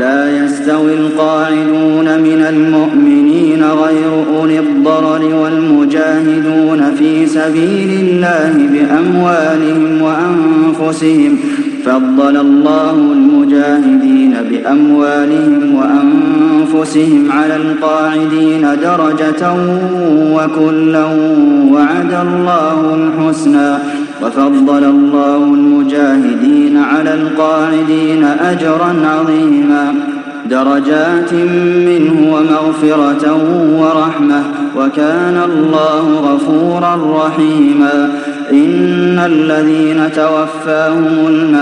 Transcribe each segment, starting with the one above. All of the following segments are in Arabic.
لا يستوي القاعدون من المؤمنين غير أولي الضرر والمجاهدون في سبيل الله بأموالهم وأنفسهم فضل الله المجاهدين بأموالهم وأنفسهم على القاعدين درجة وكلا وعد الله الحسنى وفضل الله المجاهدين على القاعدين أجرا عظيما درجات منه ومغفرة ورحمة وكان الله غفورا رحيما إن الذين توفاهم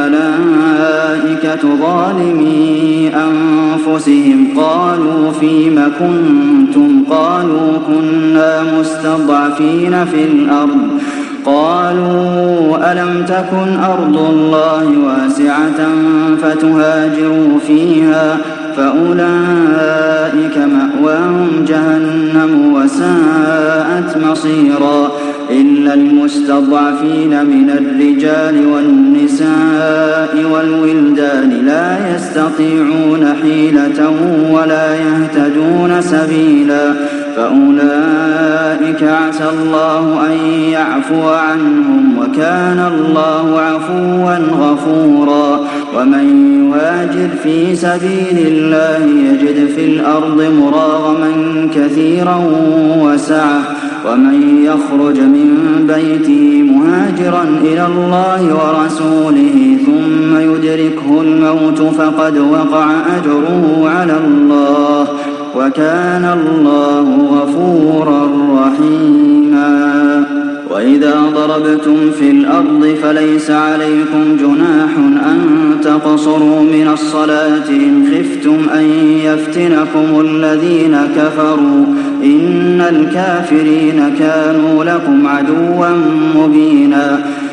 الملائكة ظالمي أنفسهم قالوا فيم كنتم قالوا كنا مستضعفين في الأرض قالوا ألم تكن أرض الله واسعة فتهاجروا فيها فأولئك مأواهم جهنم وساءت مصيرا إلا المستضعفين من الرجال والنساء والولدان لا يستطيعون حيلة ولا يهتدون سبيلا فأولئك عسى الله أن يعفو عنهم وكان الله عفوا غفورا ومن يهاجر في سبيل الله يجد في الأرض مراغما كثيرا وسعة ومن يخرج من بيته مهاجرا إلى الله ورسوله ثم يدركه الموت فقد وقع أجره على الله وكان الله غفورا رحيما وإذا ضربتم في الأرض فليس عليكم جناح أن تقصروا من الصلاة إن خفتم أن يفتنكم الذين كفروا إن الكافرين كانوا لكم عدوا مبينا